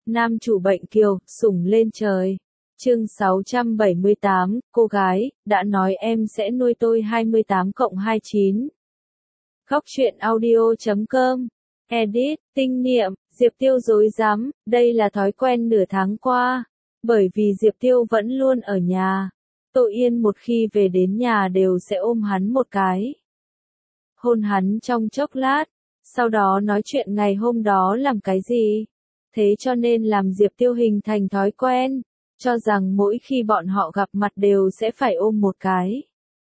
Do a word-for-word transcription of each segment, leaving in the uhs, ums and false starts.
Nam chủ bệnh kiều, sủng lên trời. Chương sáu trăm bảy mươi tám, cô gái, đã nói em sẽ nuôi tôi hai mươi tám cộng hai mươi chín. Khóc chuyện audio chấm com. Edit, tinh niệm, Diệp Tiêu dối rắm, đây là thói quen nửa tháng qua. Bởi vì Diệp Tiêu vẫn luôn ở nhà. Tô Yên một khi về đến nhà đều sẽ ôm hắn một cái. Hôn hắn trong chốc lát, sau đó nói chuyện ngày hôm đó làm cái gì. Thế cho nên làm Diệp Tiêu hình thành thói quen, cho rằng mỗi khi bọn họ gặp mặt đều sẽ phải ôm một cái.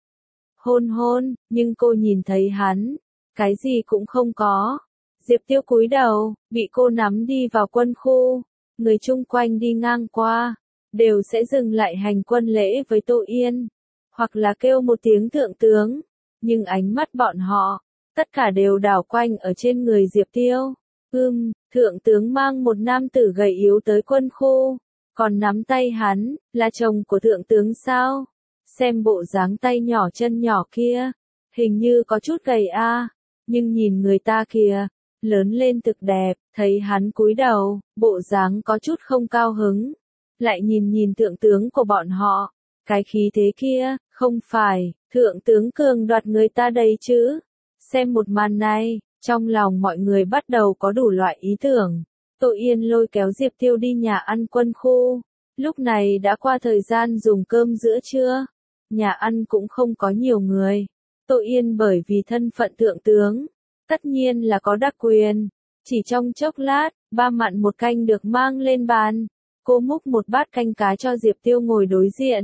Hôn hôn, nhưng cô nhìn thấy hắn, cái gì cũng không có. Diệp Tiêu cúi đầu, bị cô nắm đi vào quân khu, người chung quanh đi ngang qua, đều sẽ dừng lại hành quân lễ với Tô Yên, hoặc là kêu một tiếng thượng tướng, nhưng ánh mắt bọn họ, tất cả đều đảo quanh ở trên người Diệp Tiêu. Ưm, thượng tướng mang một nam tử gầy yếu tới quân khu, còn nắm tay hắn, là chồng của thượng tướng sao? Xem bộ dáng tay nhỏ chân nhỏ kia, hình như có chút gầy a, nhưng nhìn người ta kìa, lớn lên thực đẹp, thấy hắn cúi đầu, bộ dáng có chút không cao hứng. Lại nhìn nhìn thượng tướng của bọn họ, cái khí thế kia, không phải, thượng tướng cường đoạt người ta đây chứ. Xem một màn này, trong lòng mọi người bắt đầu có đủ loại ý tưởng. Tô Yên lôi kéo Diệp Tiêu đi nhà ăn quân khu. Lúc này đã qua thời gian dùng cơm giữa trưa. Nhà ăn cũng không có nhiều người. Tô Yên bởi vì thân phận thượng tướng, tất nhiên là có đặc quyền. Chỉ trong chốc lát, ba mặn một canh được mang lên bàn. Cô múc một bát canh cá cho Diệp Tiêu ngồi đối diện.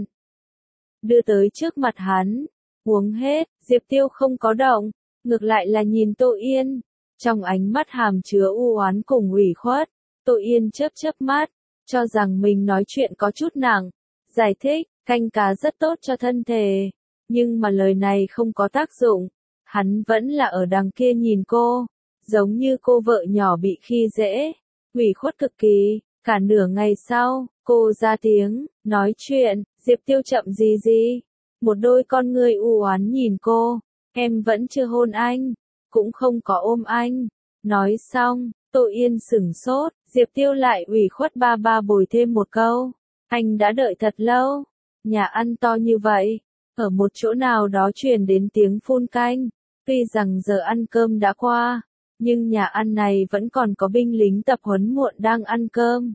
Đưa tới trước mặt hắn. Uống hết, Diệp Tiêu không có động. Ngược lại là nhìn Tô Yên, trong ánh mắt hàm chứa u oán cùng ủy khuất. Tô Yên chớp chớp mắt, cho rằng mình nói chuyện có chút nặng, giải thích, canh cá rất tốt cho thân thể, nhưng mà lời này không có tác dụng. Hắn vẫn là ở đằng kia nhìn cô, giống như cô vợ nhỏ bị khi dễ, ủy khuất cực kỳ. Cả nửa ngày sau, cô ra tiếng, nói chuyện, Diệp Tiêu chậm gì gì, một đôi con ngươi u oán nhìn cô. Em vẫn chưa hôn anh, cũng không có ôm anh. Nói xong, Tô Yên sửng sốt, Diệp Tiêu lại ủy khuất ba ba bồi thêm một câu. Anh đã đợi thật lâu, nhà ăn to như vậy, ở một chỗ nào đó truyền đến tiếng phun canh. Tuy rằng giờ ăn cơm đã qua, nhưng nhà ăn này vẫn còn có binh lính tập huấn muộn đang ăn cơm.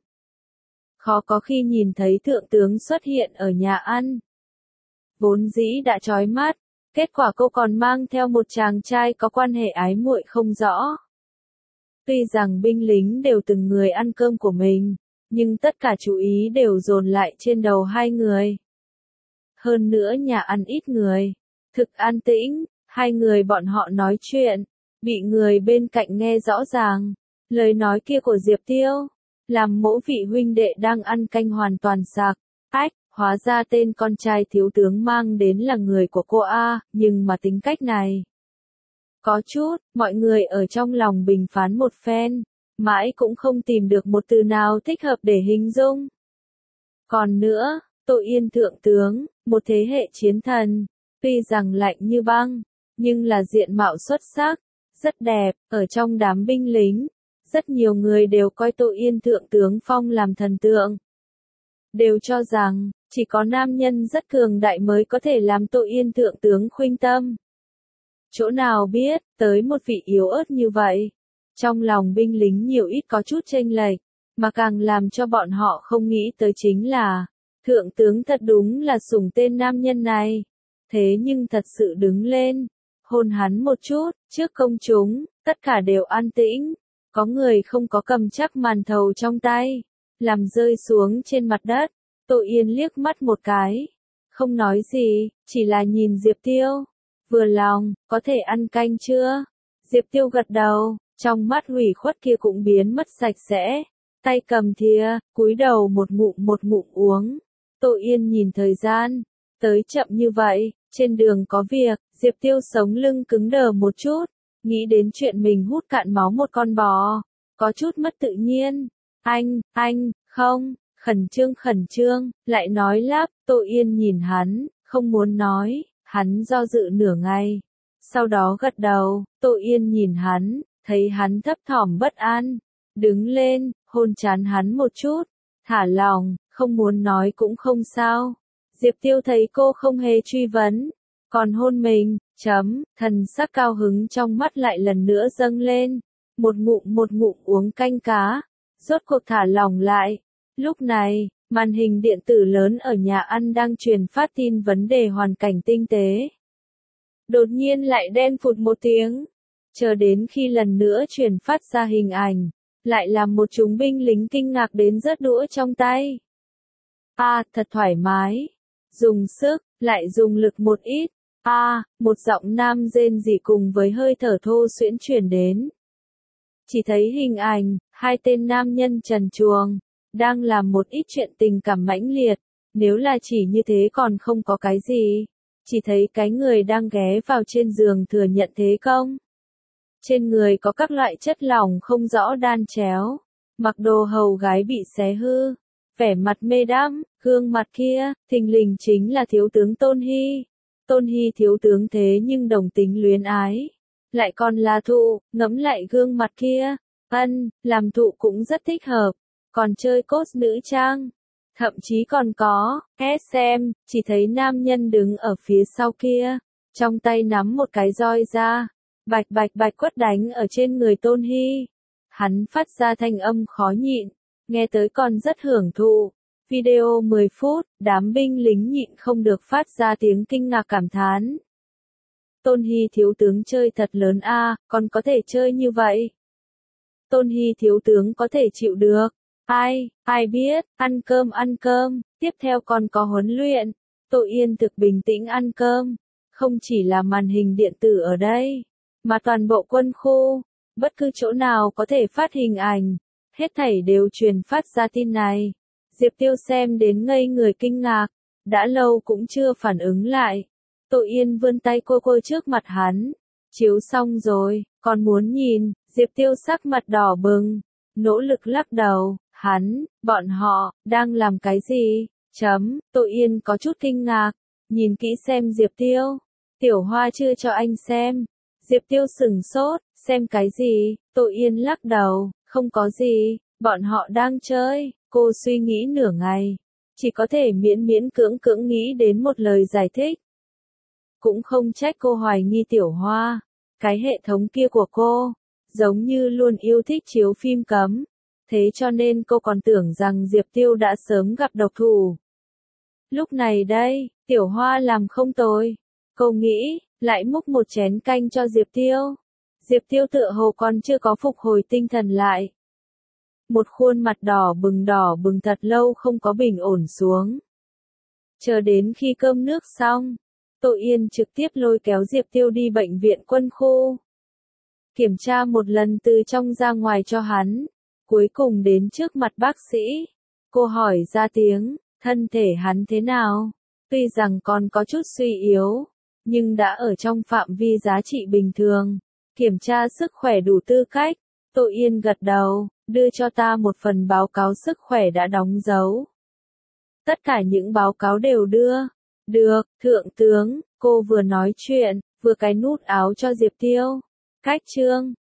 Khó có khi nhìn thấy thượng tướng xuất hiện ở nhà ăn. Vốn dĩ đã chói mắt. Kết quả cô còn mang theo một chàng trai có quan hệ ái muội không rõ. Tuy rằng binh lính đều từng người ăn cơm của mình, nhưng tất cả chú ý đều dồn lại trên đầu hai người. Hơn nữa nhà ăn ít người, thực an tĩnh, hai người bọn họ nói chuyện, bị người bên cạnh nghe rõ ràng. Lời nói kia của Diệp Tiêu, làm mỗi vị huynh đệ đang ăn canh hoàn toàn sạc. Ách! Hóa ra tên con trai thiếu tướng mang đến là người của cô A, nhưng mà tính cách này. Có chút, mọi người ở trong lòng bình phán một phen, mãi cũng không tìm được một từ nào thích hợp để hình dung. Còn nữa, Tô Yên thượng tướng, một thế hệ chiến thần, tuy rằng lạnh như băng, nhưng là diện mạo xuất sắc, rất đẹp, ở trong đám binh lính, rất nhiều người đều coi Tô Yên thượng tướng phong làm thần tượng. Đều cho rằng, chỉ có nam nhân rất cường đại mới có thể làm Tô Yên thượng tướng khuynh tâm. Chỗ nào biết, tới một vị yếu ớt như vậy. Trong lòng binh lính nhiều ít có chút chênh lệch, mà càng làm cho bọn họ không nghĩ tới chính là, thượng tướng thật đúng là sủng tên nam nhân này. Thế nhưng thật sự đứng lên, hôn hắn một chút, trước công chúng, tất cả đều an tĩnh. Có người không có cầm chắc màn thầu trong tay, làm rơi xuống trên mặt đất. Tô Yên liếc mắt một cái, không nói gì, chỉ là nhìn Diệp Tiêu. Vừa lòng, có thể ăn canh chưa? Diệp Tiêu gật đầu, trong mắt ủy khuất kia cũng biến mất sạch sẽ. Tay cầm thìa, cúi đầu một ngụm một ngụm uống. Tô Yên nhìn thời gian, tới chậm như vậy, trên đường có việc, Diệp Tiêu sống lưng cứng đờ một chút, nghĩ đến chuyện mình hút cạn máu một con bò, có chút mất tự nhiên. Anh, anh, không. Khẩn trương khẩn trương, lại nói lắp. Tô Yên nhìn hắn, không muốn nói, hắn do dự nửa ngày. Sau đó gật đầu, Tô Yên nhìn hắn, thấy hắn thấp thỏm bất an. Đứng lên, hôn trán hắn một chút, thả lỏng, không muốn nói cũng không sao. Diệp Tiêu thấy cô không hề truy vấn, còn hôn mình, chấm, thần sắc cao hứng trong mắt lại lần nữa dâng lên, một ngụm một ngụm uống canh cá, rốt cuộc thả lỏng lại. Lúc này, màn hình điện tử lớn ở nhà ăn đang truyền phát tin vấn đề hoàn cảnh tinh tế. Đột nhiên lại đen phụt một tiếng, chờ đến khi lần nữa truyền phát ra hình ảnh, lại làm một chúng binh lính kinh ngạc đến rớt đũa trong tay. A, thật thoải mái, dùng sức, lại dùng lực một ít. A, một giọng nam rên rỉ cùng với hơi thở thô xuyễn truyền đến. Chỉ thấy hình ảnh, hai tên nam nhân trần truồng, đang làm một ít chuyện tình cảm mãnh liệt, nếu là chỉ như thế còn không có cái gì. Chỉ thấy cái người đang ghé vào trên giường thừa nhận thế công. Trên người có các loại chất lỏng không rõ đan chéo, mặc đồ hầu gái bị xé hư, vẻ mặt mê đắm, gương mặt kia, thình lình chính là thiếu tướng Tôn Hy. Tôn Hy thiếu tướng thế nhưng đồng tính luyến ái, lại còn là thụ, ngẫm lại gương mặt kia, ân, làm thụ cũng rất thích hợp, còn chơi cos nữ trang. Thậm chí còn có, ét em, chỉ thấy nam nhân đứng ở phía sau kia, trong tay nắm một cái roi ra, bạch bạch bạch quất đánh ở trên người Tôn Hy. Hắn phát ra thanh âm khó nhịn, nghe tới còn rất hưởng thụ. Video mười phút, đám binh lính nhịn không được phát ra tiếng kinh ngạc cảm thán. Tôn Hy thiếu tướng chơi thật lớn a, à, còn có thể chơi như vậy. Tôn Hy thiếu tướng có thể chịu được. Ai, ai biết, ăn cơm ăn cơm, tiếp theo còn có huấn luyện. Tô Yên thực bình tĩnh ăn cơm, không chỉ là màn hình điện tử ở đây, mà toàn bộ quân khu, bất cứ chỗ nào có thể phát hình ảnh, hết thảy đều truyền phát ra tin này. Diệp Tiêu xem đến ngây người kinh ngạc, đã lâu cũng chưa phản ứng lại. Tô Yên vươn tay cô cô trước mặt hắn, chiếu xong rồi, còn muốn nhìn. Diệp Tiêu sắc mặt đỏ bừng, nỗ lực lắc đầu. Hắn, bọn họ, đang làm cái gì? Chấm, Tô Yên có chút kinh ngạc, nhìn kỹ xem Diệp Tiêu. Tiểu Hoa chưa cho anh xem. Diệp Tiêu sửng sốt, xem cái gì? Tô Yên lắc đầu, không có gì, bọn họ đang chơi. Cô suy nghĩ nửa ngày, chỉ có thể miễn miễn cưỡng cưỡng nghĩ đến một lời giải thích. Cũng không trách cô hoài nghi Tiểu Hoa, cái hệ thống kia của cô, giống như luôn yêu thích chiếu phim cấm. Thế cho nên cô còn tưởng rằng Diệp Tiêu đã sớm gặp độc thủ. Lúc này đây, Tiểu Hoa làm không tồi. Cô nghĩ, lại múc một chén canh cho Diệp Tiêu. Diệp Tiêu tựa hồ còn chưa có phục hồi tinh thần lại. Một khuôn mặt đỏ bừng đỏ bừng thật lâu không có bình ổn xuống. Chờ đến khi cơm nước xong, Tô Yên trực tiếp lôi kéo Diệp Tiêu đi bệnh viện quân khu. Kiểm tra một lần từ trong ra ngoài cho hắn. Cuối cùng đến trước mặt bác sĩ, cô hỏi ra tiếng, thân thể hắn thế nào? Tuy rằng còn có chút suy yếu, nhưng đã ở trong phạm vi giá trị bình thường. Kiểm tra sức khỏe đủ tư cách. Tô Yên gật đầu, đưa cho ta một phần báo cáo sức khỏe đã đóng dấu. Tất cả những báo cáo đều đưa. Được, thượng tướng, cô vừa nói chuyện, vừa cái nút áo cho Diệp Tiêu. Cách chương,